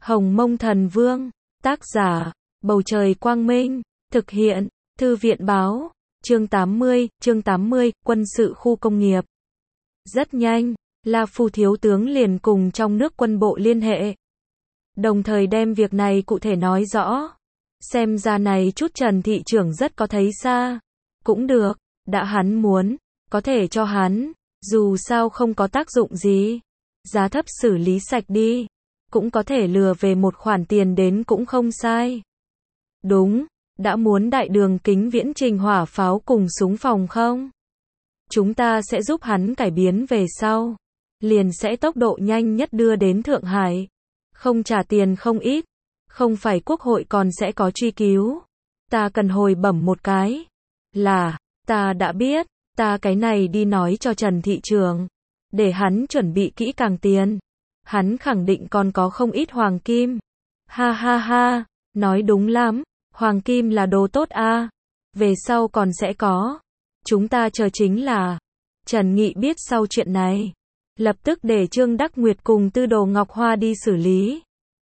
Hồng Mông Thần Vương, tác giả, Bầu Trời Quang Minh, thực hiện, Thư viện Báo, chương 80, quân sự khu công nghiệp. Rất nhanh, La Phu thiếu tướng liền cùng trong nước quân bộ liên hệ. Đồng thời đem việc này cụ thể nói rõ. Xem ra này chút Trần thị trưởng rất có thấy xa. Cũng được, đã hắn muốn, có thể cho hắn, dù sao không có tác dụng gì. Giá thấp xử lý sạch đi, cũng có thể lừa về một khoản tiền đến cũng không sai. Đúng, đã muốn đại đường kính viễn trình hỏa pháo cùng súng phòng không? Chúng ta sẽ giúp hắn cải biến về sau. Liền sẽ tốc độ nhanh nhất đưa đến Thượng Hải. Không trả tiền không ít. Không phải quốc hội còn sẽ có truy cứu. Ta cần hồi bẩm một cái. Là, ta đã biết, ta cái này đi nói cho Trần thị trưởng. Để hắn chuẩn bị kỹ càng tiền. Hắn khẳng định còn có không ít hoàng kim. Ha ha ha, nói đúng lắm, hoàng kim là đồ tốt a. Về sau còn sẽ có. Chúng ta chờ chính là. Trần Nghị biết sau chuyện này. Lập tức để Trương Đắc Nguyệt cùng Tư Đồ Ngọc Hoa đi xử lý.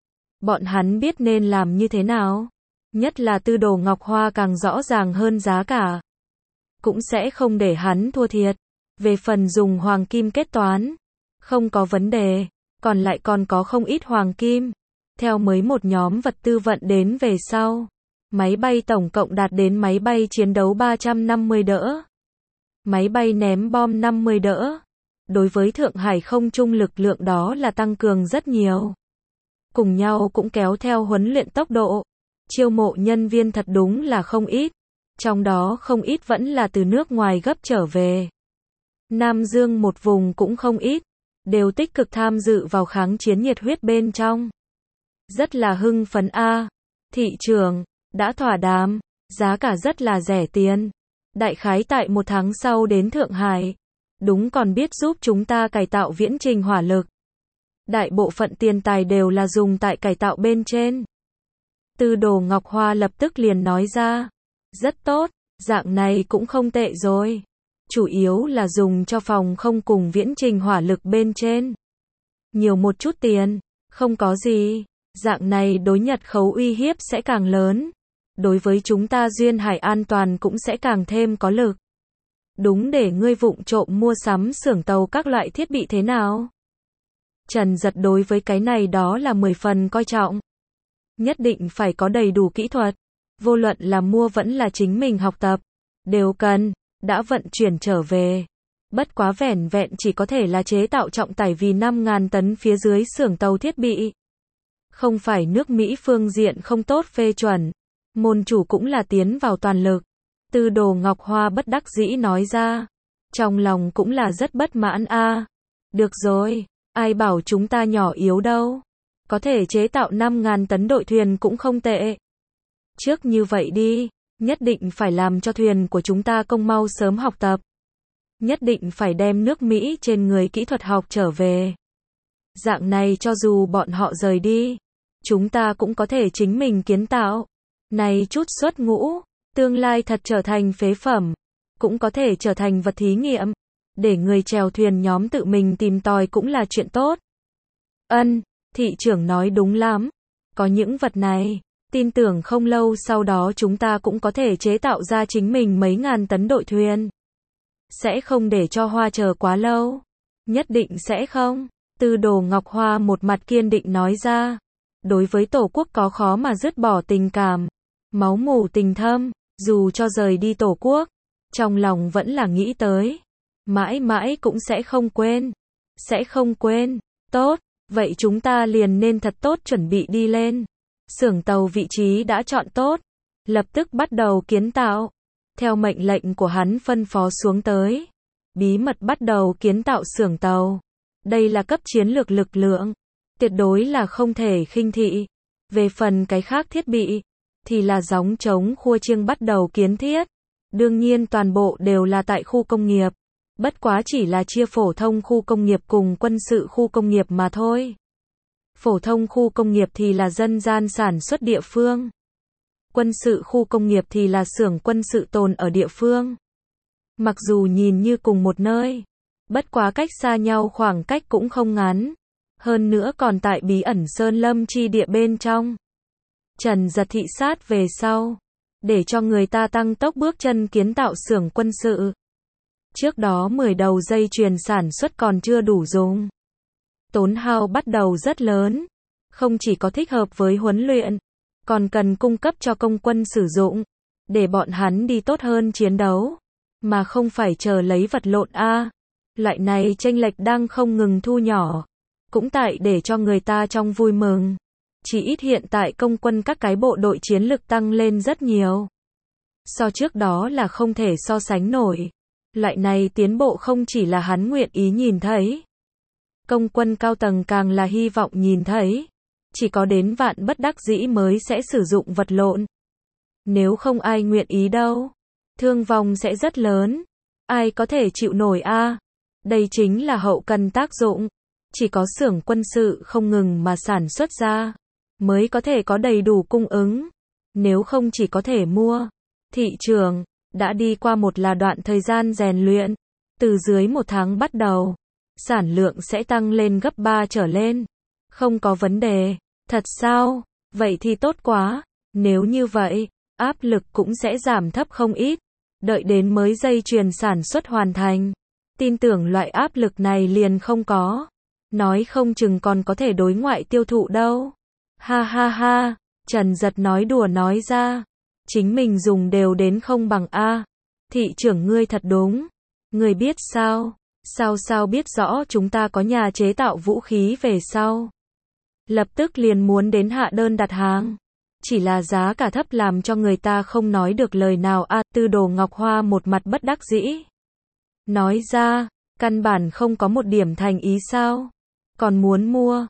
Bọn hắn biết nên làm như thế nào. Nhất là Tư Đồ Ngọc Hoa càng rõ ràng hơn giá cả. Cũng sẽ không để hắn thua thiệt. Về phần dùng hoàng kim kết toán. Không có vấn đề. Còn lại còn có không ít hoàng kim. Theo mới một nhóm vật tư vận đến về sau. Máy bay tổng cộng đạt đến máy bay chiến đấu 350 đỡ. Máy bay ném bom 50 đỡ. Đối với Thượng Hải không trung lực lượng đó là tăng cường rất nhiều. Cùng nhau cũng kéo theo huấn luyện tốc độ. Chiêu mộ nhân viên thật đúng là không ít. Trong đó không ít vẫn là từ nước ngoài gấp trở về. Nam Dương một vùng cũng không ít. Đều tích cực tham dự vào kháng chiến nhiệt huyết bên trong. Rất là hưng phấn a. Thị trường, đã thỏa đàm, giá cả rất là rẻ tiền. Đại khái tại 1 tháng sau đến Thượng Hải. Đúng còn biết giúp chúng ta cải tạo viễn trình hỏa lực. Đại bộ phận tiền tài đều là dùng tại cải tạo bên trên. Tư Đồ Ngọc Hoa lập tức liền nói ra. Rất tốt, dạng này cũng không tệ rồi. Chủ yếu là dùng cho phòng không cùng viễn trình hỏa lực bên trên. Nhiều một chút tiền, không có gì. Dạng này đối Nhật khấu uy hiếp sẽ càng lớn. Đối với chúng ta duyên hải an toàn cũng sẽ càng thêm có lực. Đúng để ngươi vụng trộm mua sắm xưởng tàu các loại thiết bị thế nào? Trần Giật đối với cái này đó là 10 phần coi trọng. Nhất định phải có đầy đủ kỹ thuật. Vô luận là mua vẫn là chính mình học tập. Đều cần, đã vận chuyển trở về. Bất quá vẻn vẹn chỉ có thể là chế tạo trọng tải vì 5.000 tấn phía dưới xưởng tàu thiết bị. Không phải nước Mỹ phương diện không tốt phê chuẩn. Môn chủ cũng là tiến vào toàn lực. Tư Đồ Ngọc Hoa bất đắc dĩ nói ra. Trong lòng cũng là rất bất mãn a. Được rồi, ai bảo chúng ta nhỏ yếu đâu. Có thể chế tạo 5.000 tấn đội thuyền cũng không tệ. Trước như vậy đi, nhất định phải làm cho thuyền của chúng ta công mau sớm học tập. Nhất định phải đem nước Mỹ trên người kỹ thuật học trở về. Dạng này cho dù bọn họ rời đi, chúng ta cũng có thể chính mình kiến tạo. Này chút xuất ngũ, tương lai thật trở thành phế phẩm, cũng có thể trở thành vật thí nghiệm, để người chèo thuyền nhóm tự mình tìm tòi cũng là chuyện tốt. Ân, thị trưởng nói đúng lắm, có những vật này, tin tưởng không lâu sau đó chúng ta cũng có thể chế tạo ra chính mình mấy ngàn tấn đội thuyền. Sẽ không để cho Hoa chờ quá lâu, nhất định sẽ không. Tư Đồ Ngọc Hoa một mặt kiên định nói ra, đối với Tổ quốc có khó mà dứt bỏ tình cảm. Máu mủ tình thâm, dù cho rời đi Tổ quốc, trong lòng vẫn là nghĩ tới. Mãi mãi cũng sẽ không quên. Sẽ không quên. Tốt, vậy chúng ta liền nên thật tốt chuẩn bị đi lên. Xưởng tàu vị trí đã chọn tốt. Lập tức bắt đầu kiến tạo. Theo mệnh lệnh của hắn phân phó xuống tới. Bí mật bắt đầu kiến tạo xưởng tàu. Đây là cấp chiến lược lực lượng. Tuyệt đối là không thể khinh thị. Về phần cái khác thiết bị. Thì là gióng trống khua chiêng bắt đầu kiến thiết. Đương nhiên toàn bộ đều là tại khu công nghiệp. Bất quá chỉ là chia phổ thông khu công nghiệp cùng quân sự khu công nghiệp mà thôi. Phổ thông khu công nghiệp thì là dân gian sản xuất địa phương. Quân sự khu công nghiệp thì là xưởng quân sự tồn ở địa phương. Mặc dù nhìn như cùng một nơi. Bất quá cách xa nhau khoảng cách cũng không ngắn. Hơn nữa còn tại bí ẩn sơn lâm chi địa bên trong. Trần Giật thị sát về sau, để cho người ta tăng tốc bước chân kiến tạo xưởng quân sự. Trước đó 10 đầu dây chuyền sản xuất còn chưa đủ dùng. Tốn hao bắt đầu rất lớn, không chỉ có thích hợp với huấn luyện, còn cần cung cấp cho công quân sử dụng, để bọn hắn đi tốt hơn chiến đấu, mà không phải chờ lấy vật lộn a. Loại này chênh lệch đang không ngừng thu nhỏ, cũng tại để cho người ta trong vui mừng. Chỉ ít hiện tại công quân các cái bộ đội chiến lực tăng lên rất nhiều. So trước đó là không thể so sánh nổi. Loại này tiến bộ không chỉ là hắn nguyện ý nhìn thấy. Công quân cao tầng càng là hy vọng nhìn thấy. Chỉ có đến vạn bất đắc dĩ mới sẽ sử dụng vật lộn. Nếu không ai nguyện ý đâu. Thương vong sẽ rất lớn. Ai có thể chịu nổi a? Đây chính là hậu cần tác dụng. Chỉ có xưởng quân sự không ngừng mà sản xuất ra, mới có thể có đầy đủ cung ứng. Nếu không chỉ có thể mua. Thị trường đã đi qua một là đoạn thời gian rèn luyện. Từ dưới 1 tháng bắt đầu, sản lượng sẽ tăng lên gấp 3 trở lên. Không có vấn đề. Thật sao? Vậy thì tốt quá. Nếu như vậy, áp lực cũng sẽ giảm thấp không ít. Đợi đến mới dây chuyền sản xuất hoàn thành, tin tưởng loại áp lực này liền không có. Nói không chừng còn có thể đối ngoại tiêu thụ đâu. Ha ha ha, Trần Giật nói đùa nói ra. Chính mình dùng đều đến không bằng a. Thị trưởng ngươi thật đúng. Ngươi biết sao? Sao biết rõ chúng ta có nhà chế tạo vũ khí về sau. Lập tức liền muốn đến hạ đơn đặt hàng. Chỉ là giá cả thấp làm cho người ta không nói được lời nào a. Tư Đồ Ngọc Hoa một mặt bất đắc dĩ. Nói ra, căn bản không có một điểm thành ý sao? Còn muốn mua?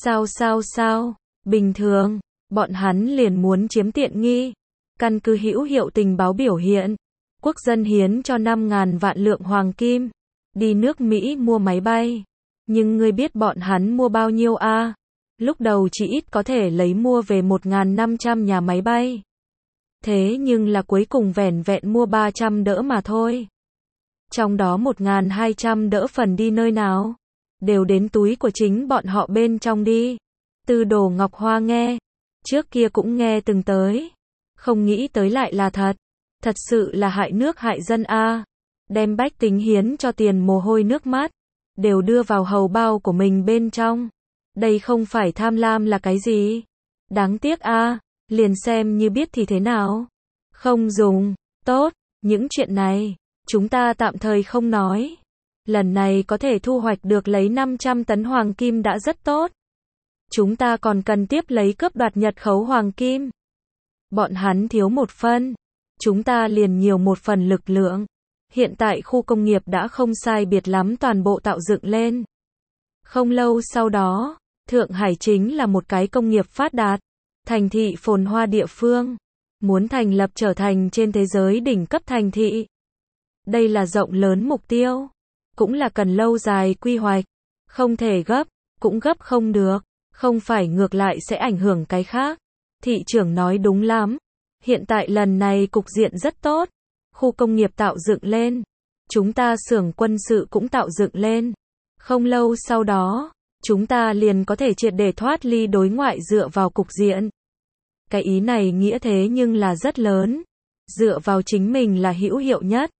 Sao? Bình thường, bọn hắn liền muốn chiếm tiện nghi. Căn cứ hữu hiệu tình báo biểu hiện, quốc dân hiến cho 5.000 vạn lượng hoàng kim, đi nước Mỹ mua máy bay. Nhưng ngươi biết bọn hắn mua bao nhiêu a? Lúc đầu chỉ ít có thể lấy mua về 1.500 nhà máy bay. Thế nhưng là cuối cùng vẻn vẹn mua 300 đỡ mà thôi. Trong đó 1.200 đỡ phần đi nơi nào? Đều đến túi của chính bọn họ bên trong đi. Tư Đồ Ngọc Hoa nghe. Trước kia cũng nghe từng tới. Không nghĩ tới lại là thật. Thật sự là hại nước hại dân a. Đem bách tính hiến cho tiền mồ hôi nước mắt. Đều đưa vào hầu bao của mình bên trong. Đây không phải tham lam là cái gì? Đáng tiếc a. Liền xem như biết thì thế nào? Không dùng. Tốt. Những chuyện này, chúng ta tạm thời không nói. Lần này có thể thu hoạch được lấy 500 tấn hoàng kim đã rất tốt. Chúng ta còn cần tiếp lấy cướp đoạt Nhật khấu hoàng kim. Bọn hắn thiếu một phân, chúng ta liền nhiều một phần lực lượng. Hiện tại khu công nghiệp đã không sai biệt lắm toàn bộ tạo dựng lên. Không lâu sau đó, Thượng Hải chính là một cái công nghiệp phát đạt, thành thị phồn hoa địa phương, muốn thành lập trở thành trên thế giới đỉnh cấp thành thị. Đây là rộng lớn mục tiêu, cũng là cần lâu dài quy hoạch, không thể gấp, cũng gấp không được, không phải ngược lại sẽ ảnh hưởng cái khác. Thị trưởng nói đúng lắm, hiện tại lần này cục diện rất tốt, khu công nghiệp tạo dựng lên, chúng ta xưởng quân sự cũng tạo dựng lên, không lâu sau đó, chúng ta liền có thể triệt để thoát ly đối ngoại dựa vào cục diện. Cái ý này nghĩa thế nhưng là rất lớn, dựa vào chính mình là hữu hiệu nhất.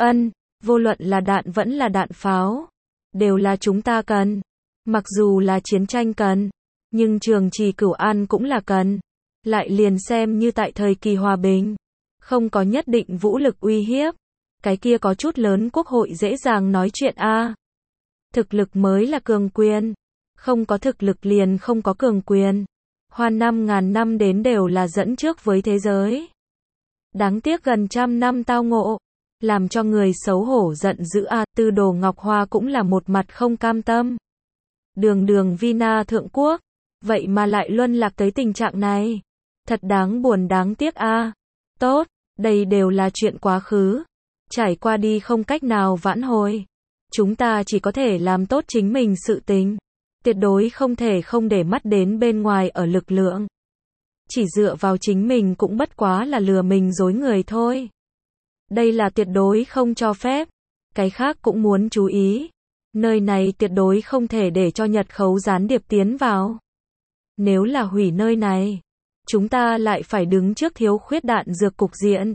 Vô luận là đạn vẫn là đạn pháo, đều là chúng ta cần. Mặc dù là chiến tranh cần, nhưng trường trì cửu an cũng là cần. Lại liền xem như tại thời kỳ hòa bình, không có nhất định vũ lực uy hiếp. Cái kia có chút lớn quốc hội dễ dàng nói chuyện a. Thực lực mới là cường quyền. Không có thực lực liền không có cường quyền. Hoa 5.000 năm đến đều là dẫn trước với thế giới. Đáng tiếc gần 100 năm tao ngộ, làm cho người xấu hổ giận dữ a. Tư Đồ Ngọc Hoa cũng là một mặt không cam tâm. Đường Vina thượng quốc, vậy mà lại luân lạc tới tình trạng này. Thật đáng buồn đáng tiếc a. Tốt, đây đều là chuyện quá khứ. Trải qua đi không cách nào vãn hồi. Chúng ta chỉ có thể làm tốt chính mình sự tình. Tuyệt đối không thể không để mắt đến bên ngoài ở lực lượng. Chỉ dựa vào chính mình cũng bất quá là lừa mình dối người thôi. Đây là tuyệt đối không cho phép. Cái khác cũng muốn chú ý. Nơi này tuyệt đối không thể để cho Nhật khấu gián điệp tiến vào. Nếu là hủy nơi này, chúng ta lại phải đứng trước thiếu khuyết đạn dược cục diện.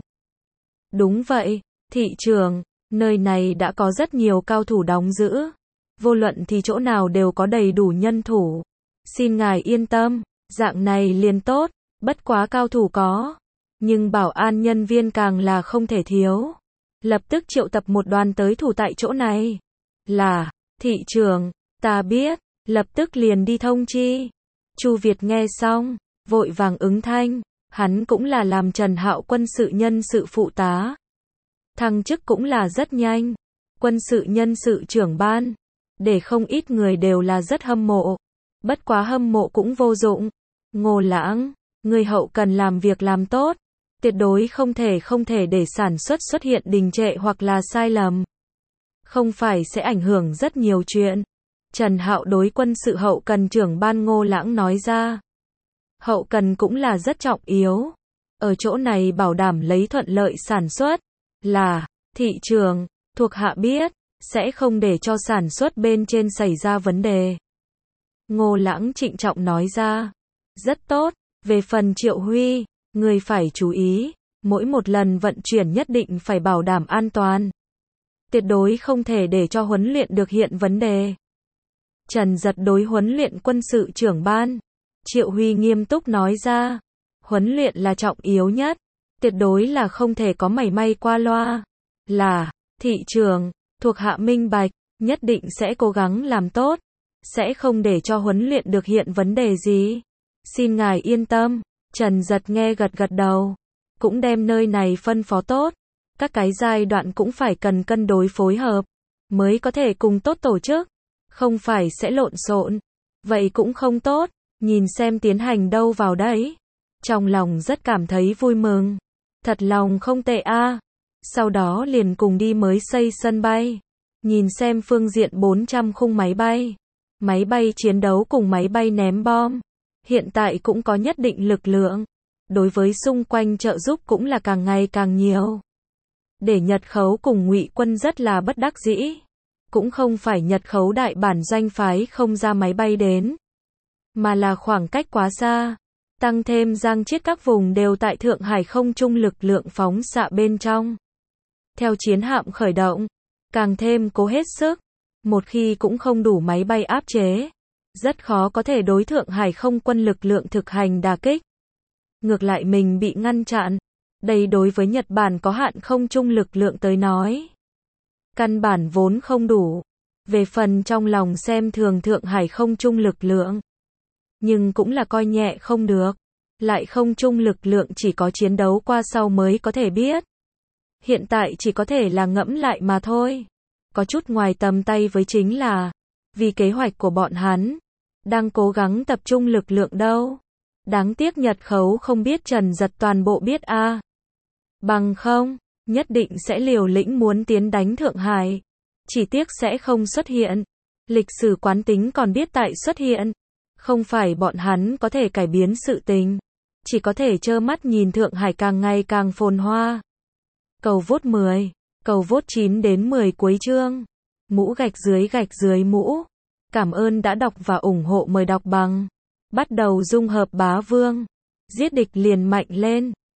Đúng vậy, thị trưởng, nơi này đã có rất nhiều cao thủ đóng giữ. Vô luận thì chỗ nào đều có đầy đủ nhân thủ. Xin ngài yên tâm, dạng này liền tốt, bất quá cao thủ có. Nhưng bảo an nhân viên càng là không thể thiếu. Lập tức triệu tập một đoàn tới thủ tại chỗ này. Là, thị trưởng, ta biết, lập tức liền đi thông chi. Chu Việt nghe xong, vội vàng ứng thanh, hắn cũng là làm Trần Hạo quân sự nhân sự phụ tá. Thăng chức cũng là rất nhanh, quân sự nhân sự trưởng ban, để không ít người đều là rất hâm mộ. Bất quá hâm mộ cũng vô dụng. Ngô Lãng, người hậu cần làm việc làm tốt, tuyệt đối không thể để sản xuất hiện đình trệ hoặc là sai lầm. Không phải sẽ ảnh hưởng rất nhiều chuyện. Trần Hạo đối quân sự hậu cần trưởng ban Ngô Lãng nói ra. Hậu cần cũng là rất trọng yếu. Ở chỗ này bảo đảm lấy thuận lợi sản xuất. Là, thị trường, thuộc hạ biết, sẽ không để cho sản xuất bên trên xảy ra vấn đề. Ngô Lãng trịnh trọng nói ra. Rất tốt, về phần Triệu Huy, người phải chú ý, mỗi một lần vận chuyển nhất định phải bảo đảm an toàn. Tuyệt đối không thể để cho huấn luyện được hiện vấn đề. Trần Giật đối huấn luyện quân sự trưởng ban. Triệu Huy nghiêm túc nói ra. Huấn luyện là trọng yếu nhất. Tuyệt đối là không thể có mảy may qua loa. Là, thị trường, thuộc hạ minh bạch, nhất định sẽ cố gắng làm tốt. Sẽ không để cho huấn luyện được hiện vấn đề gì. Xin ngài yên tâm. Trần Giật nghe gật gật đầu. Cũng đem nơi này phân phó tốt. Các cái giai đoạn cũng phải cần cân đối phối hợp. Mới có thể cùng tốt tổ chức. Không phải sẽ lộn xộn. Vậy cũng không tốt. Nhìn xem tiến hành đâu vào đấy. Trong lòng rất cảm thấy vui mừng. Thật lòng không tệ a. Sau đó liền cùng đi mới xây sân bay. Nhìn xem phương diện 400 khung máy bay. Máy bay chiến đấu cùng máy bay ném bom. Hiện tại cũng có nhất định lực lượng. Đối với xung quanh trợ giúp cũng là càng ngày càng nhiều. Để Nhật khấu cùng Ngụy quân rất là bất đắc dĩ. Cũng không phải Nhật khấu đại bản doanh phái không ra máy bay đến. Mà là khoảng cách quá xa. Tăng thêm Giang Chiết các vùng đều tại Thượng Hải không trung lực lượng phóng xạ bên trong. Theo chiến hạm khởi động. Càng thêm cố hết sức. Một khi cũng không đủ máy bay áp chế. Rất khó có thể đối Thượng Hải không quân lực lượng thực hành đả kích. Ngược lại mình bị ngăn chặn. Đây đối với Nhật Bản có hạn không trung lực lượng tới nói. Căn bản vốn không đủ. Về phần trong lòng xem thường Thượng Hải không trung lực lượng. Nhưng cũng là coi nhẹ không được. Lại không trung lực lượng chỉ có chiến đấu qua sau mới có thể biết. Hiện tại chỉ có thể là ngẫm lại mà thôi. Có chút ngoài tầm tay với chính là. Vì kế hoạch của bọn hắn. Đang cố gắng tập trung lực lượng đâu. Đáng tiếc Nhật khấu không biết Trần Giật toàn bộ biết a. Bằng không, nhất định sẽ liều lĩnh muốn tiến đánh Thượng Hải. Chỉ tiếc sẽ không xuất hiện. Lịch sử quán tính còn biết tại xuất hiện. Không phải bọn hắn có thể cải biến sự tình. Chỉ có thể trơ mắt nhìn Thượng Hải càng ngày càng phồn hoa. Cầu vote 10, cầu vote 9 đến 10 cuối chương. Mũ gạch dưới mũ. Cảm ơn đã đọc và ủng hộ, mời đọc bằng. Bắt đầu dung hợp bá vương. Giết địch liền mạnh lên.